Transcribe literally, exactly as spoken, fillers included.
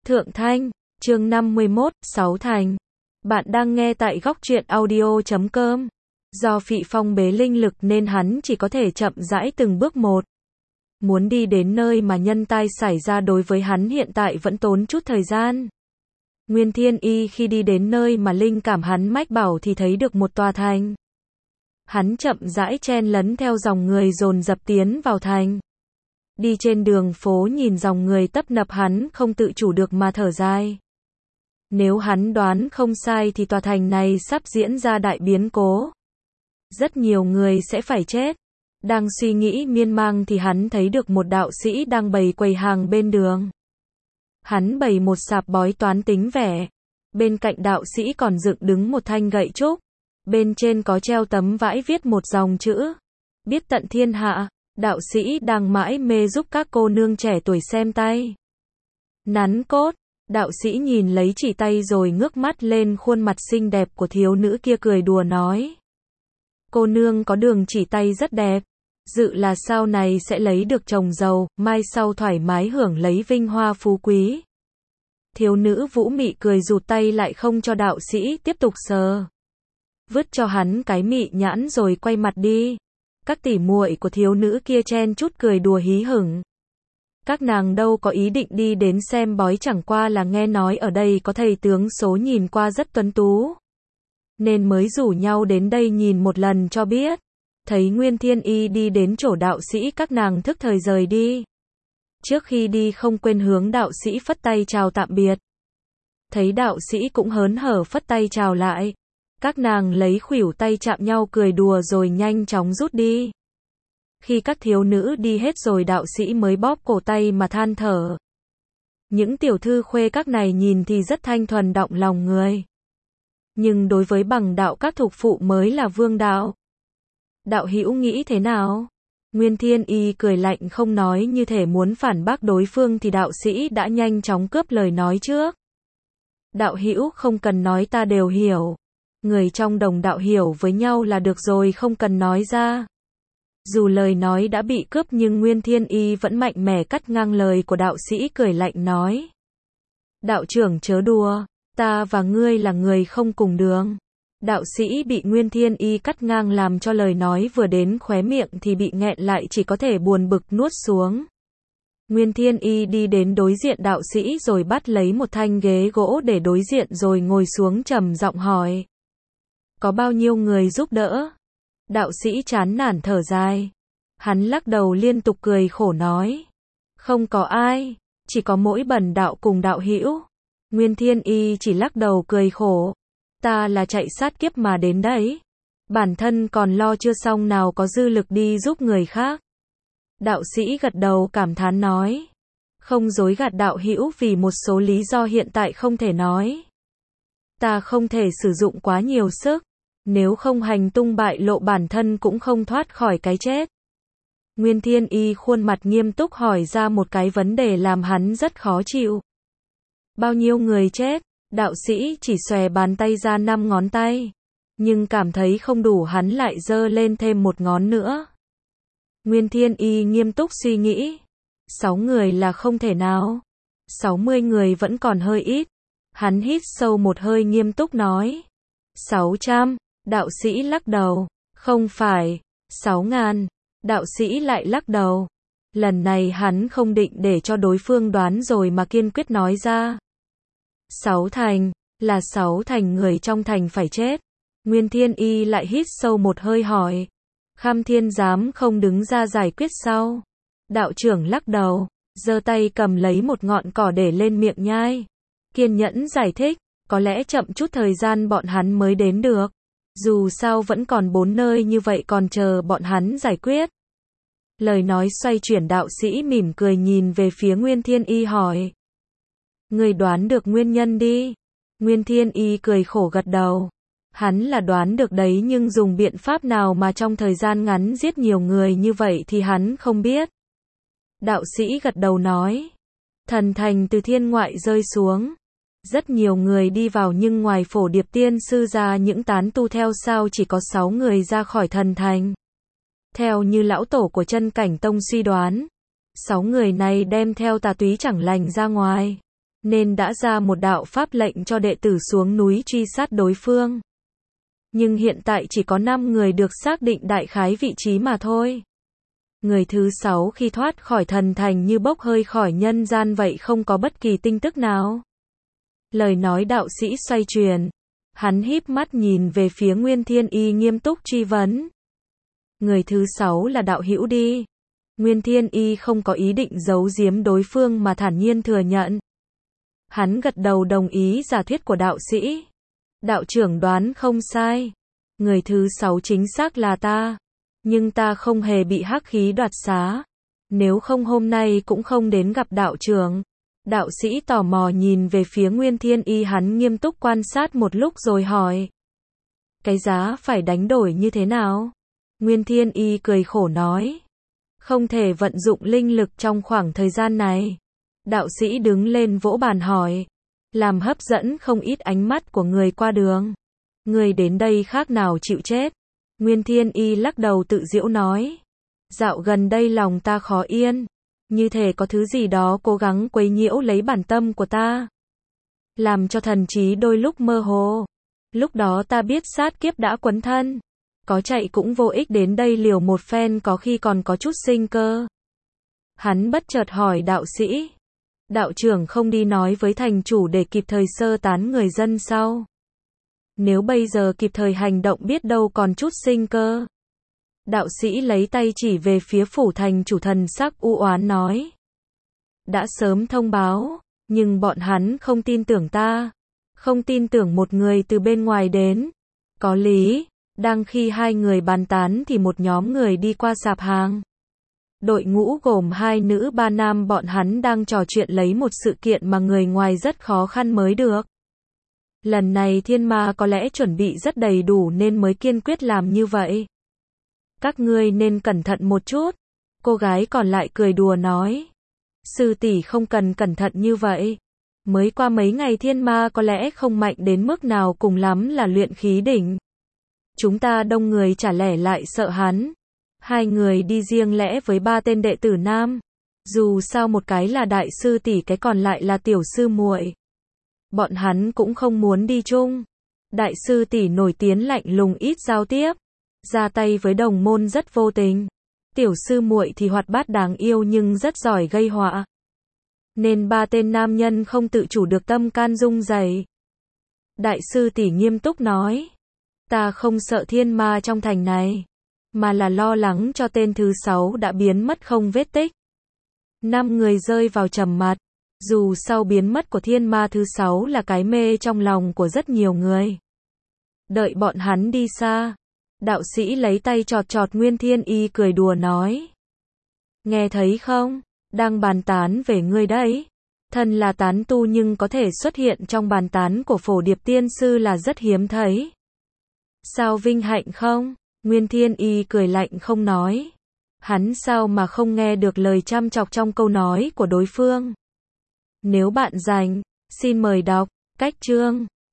Thượng Thanh, chương năm mươi mốt, Sáu Thành. Bạn đang nghe tại góc truyện audio chấm com. Do Phị Phong bế linh lực nên hắn chỉ có thể chậm rãi từng bước một. Muốn đi đến nơi mà nhân tai xảy ra đối với hắn hiện tại vẫn tốn chút thời gian. Nguyên Thiên Y khi đi đến nơi mà linh cảm hắn mách bảo thì thấy được một tòa thành. Hắn chậm rãi chen lấn theo dòng người dồn dập tiến vào thành. Đi trên đường phố nhìn dòng người tấp nập hắn không tự chủ được mà thở dài. Nếu hắn đoán không sai thì tòa thành này sắp diễn ra đại biến cố. Rất nhiều người sẽ phải chết. Đang suy nghĩ miên man thì hắn thấy được một đạo sĩ đang bày quầy hàng bên đường. Hắn bày một sạp bói toán tính vẻ. Bên cạnh đạo sĩ còn dựng đứng một thanh gậy trúc. Bên trên có treo tấm vải viết một dòng chữ. Biết tận thiên hạ. Đạo sĩ đang mãi mê giúp các cô nương trẻ tuổi xem tay. Nắn cốt. Đạo sĩ nhìn lấy chỉ tay rồi ngước mắt lên khuôn mặt xinh đẹp của thiếu nữ kia cười đùa nói. Cô nương có đường chỉ tay rất đẹp. Dự là sau này sẽ lấy được chồng giàu, mai sau thoải mái hưởng lấy vinh hoa phú quý. Thiếu nữ vũ mị cười rụt tay lại không cho đạo sĩ tiếp tục sờ. Vứt cho hắn cái mị nhãn rồi quay mặt đi. Các tỷ muội của thiếu nữ kia chen chút cười đùa hí hửng. Các nàng đâu có ý định đi đến xem bói, chẳng qua là nghe nói ở đây có thầy tướng số nhìn qua rất tuấn tú. Nên mới rủ nhau đến đây nhìn một lần cho biết. Thấy Nguyên Thiên Y đi đến chỗ đạo sĩ các nàng thức thời rời đi. Trước khi đi không quên hướng đạo sĩ phất tay chào tạm biệt. Thấy đạo sĩ cũng hớn hở phất tay chào lại. Các nàng lấy khuỷu tay chạm nhau cười đùa rồi nhanh chóng rút đi. Khi các thiếu nữ đi hết rồi đạo sĩ mới bóp cổ tay mà than thở. Những tiểu thư khuê các này nhìn thì rất thanh thuần động lòng người. Nhưng đối với bằng đạo các thục phụ mới là vương đạo. Đạo hữu nghĩ thế nào? Nguyên Thiên Y cười lạnh không nói như thể muốn phản bác đối phương thì đạo sĩ đã nhanh chóng cướp lời nói trước. Đạo hữu không cần nói ta đều hiểu. Người trong đồng đạo hiểu với nhau là được rồi, không cần nói ra. Dù lời nói đã bị cướp nhưng Nguyên Thiên Y vẫn mạnh mẽ cắt ngang lời của đạo sĩ cười lạnh nói. Đạo trưởng chớ đùa, ta và ngươi là người không cùng đường. Đạo sĩ bị Nguyên Thiên Y cắt ngang làm cho lời nói vừa đến khóe miệng thì bị nghẹn lại, chỉ có thể buồn bực nuốt xuống. Nguyên Thiên Y đi đến đối diện đạo sĩ rồi bắt lấy một thanh ghế gỗ để đối diện rồi ngồi xuống trầm giọng hỏi. Có bao nhiêu người giúp đỡ? Đạo sĩ chán nản thở dài. Hắn lắc đầu liên tục cười khổ nói. Không có ai, chỉ có mỗi bần đạo cùng đạo hữu. Nguyên Thiên Y chỉ lắc đầu cười khổ. Ta là chạy sát kiếp mà đến đấy. Bản thân còn lo chưa xong nào có dư lực đi giúp người khác. Đạo sĩ gật đầu cảm thán nói. Không dối gạt đạo hữu vì một số lý do hiện tại không thể nói. Ta không thể sử dụng quá nhiều sức. Nếu không hành tung bại lộ bản thân cũng không thoát khỏi cái chết. Nguyên Thiên Y khuôn mặt nghiêm túc hỏi ra một cái vấn đề làm hắn rất khó chịu. Bao nhiêu người chết? Đạo sĩ chỉ xòe bàn tay ra năm ngón tay. Nhưng cảm thấy không đủ hắn lại giơ lên thêm một ngón nữa. Nguyên Thiên Y nghiêm túc suy nghĩ. Sáu người là không thể nào. Sáu mươi người vẫn còn hơi ít. Hắn hít sâu một hơi nghiêm túc nói. Sáu trăm. Đạo sĩ lắc đầu. Không phải. Sáu ngàn. Đạo sĩ lại lắc đầu. Lần này hắn không định để cho đối phương đoán rồi mà kiên quyết nói ra. Sáu thành. Là sáu thành người trong thành phải chết. Nguyên Thiên Y lại hít sâu một hơi hỏi. Kham Thiên dám không đứng ra giải quyết sao? Đạo trưởng lắc đầu. Giơ tay cầm lấy một ngọn cỏ để lên miệng nhai. Kiên nhẫn giải thích. Có lẽ chậm chút thời gian bọn hắn mới đến được. Dù sao vẫn còn bốn nơi như vậy còn chờ bọn hắn giải quyết. Lời nói xoay chuyển, đạo sĩ mỉm cười nhìn về phía Nguyên Thiên Y hỏi. Người đoán được nguyên nhân đi. Nguyên Thiên Y cười khổ gật đầu. Hắn là đoán được đấy nhưng dùng biện pháp nào mà trong thời gian ngắn giết nhiều người như vậy thì hắn không biết. Đạo sĩ gật đầu nói. Thần thành từ thiên ngoại rơi xuống. Rất nhiều người đi vào nhưng ngoài Phổ Điệp tiên sư ra những tán tu theo sau chỉ có sáu người ra khỏi thần thành. Theo như lão tổ của Chân Cảnh Tông suy đoán, sáu người này đem theo tà túy chẳng lành ra ngoài. nên đã ra một đạo pháp lệnh cho đệ tử xuống núi truy sát đối phương. Nhưng hiện tại chỉ có năm người được xác định đại khái vị trí mà thôi. Người thứ sáu khi thoát khỏi thần thành như bốc hơi khỏi nhân gian vậy, không có bất kỳ tin tức nào. Lời nói đạo sĩ xoay chuyển. Hắn híp mắt nhìn về phía Nguyên Thiên Y nghiêm túc truy vấn. Người thứ sáu là đạo hữu đi. Nguyên Thiên Y không có ý định giấu giếm đối phương mà thản nhiên thừa nhận. Hắn gật đầu đồng ý giả thuyết của đạo sĩ. Đạo trưởng đoán không sai. Người thứ sáu chính xác là ta. Nhưng ta không hề bị hắc khí đoạt xá. Nếu không hôm nay cũng không đến gặp đạo trưởng. Đạo sĩ tò mò nhìn về phía Nguyên Thiên Y, hắn nghiêm túc quan sát một lúc rồi hỏi. Cái giá phải đánh đổi như thế nào? Nguyên Thiên Y cười khổ nói. Không thể vận dụng linh lực trong khoảng thời gian này. Đạo sĩ đứng lên vỗ bàn hỏi. Làm hấp dẫn không ít ánh mắt của người qua đường. Người đến đây khác nào chịu chết. Nguyên Thiên Y lắc đầu tự giễu nói. Dạo gần đây lòng ta khó yên. Như thể có thứ gì đó cố gắng quấy nhiễu lấy bản tâm của ta. Làm cho thần trí đôi lúc mơ hồ. Lúc đó ta biết sát kiếp đã quấn thân. Có chạy cũng vô ích, đến đây liều một phen có khi còn có chút sinh cơ. Hắn bất chợt hỏi đạo sĩ. Đạo trưởng không đi nói với thành chủ để kịp thời sơ tán người dân sao? Nếu bây giờ kịp thời hành động biết đâu còn chút sinh cơ. Đạo sĩ lấy tay chỉ về phía phủ thành chủ, thần sắc u oán nói. Đã sớm thông báo, nhưng bọn hắn không tin tưởng ta. Không tin tưởng một người từ bên ngoài đến. Có lý. Đang khi hai người bàn tán thì một nhóm người đi qua sạp hàng. Đội ngũ gồm hai nữ ba nam, bọn hắn đang trò chuyện lấy một sự kiện mà người ngoài rất khó khăn mới được. Lần này thiên ma có lẽ chuẩn bị rất đầy đủ nên mới kiên quyết làm như vậy. Các ngươi nên cẩn thận một chút. Cô gái còn lại cười đùa nói. Sư tỷ không cần cẩn thận như vậy. Mới qua mấy ngày thiên ma có lẽ không mạnh đến mức nào, cùng lắm là luyện khí đỉnh. Chúng ta đông người chả lẽ lại sợ hắn. Hai người đi riêng lẽ với ba tên đệ tử nam. Dù sao một cái là đại sư tỷ, cái còn lại là tiểu sư muội. Bọn hắn cũng không muốn đi chung. Đại sư tỷ nổi tiếng lạnh lùng ít giao tiếp. Ra tay với đồng môn rất vô tình. Tiểu sư muội thì hoạt bát đáng yêu nhưng rất giỏi gây họa. Nên ba tên nam nhân không tự chủ được tâm can rung rẩy. Đại sư tỷ nghiêm túc nói. Ta không sợ thiên ma trong thành này. Mà là lo lắng cho tên thứ sáu đã biến mất không vết tích. Năm người rơi vào trầm mặc. Dù sau biến mất của thiên ma thứ sáu là cái mê trong lòng của rất nhiều người. Đợi bọn hắn đi xa. Đạo sĩ lấy tay chọt chọt Nguyên Thiên Y cười đùa nói. Nghe thấy không? Đang bàn tán về ngươi đấy. Thân là tán tu nhưng có thể xuất hiện trong bàn tán của Phổ Điệp Tiên Sư là rất hiếm thấy. Sao vinh hạnh không? Nguyên Thiên Y cười lạnh không nói. Hắn sao mà không nghe được lời chăm chọc trong câu nói của đối phương. Nếu bạn rảnh, xin mời đọc cách chương.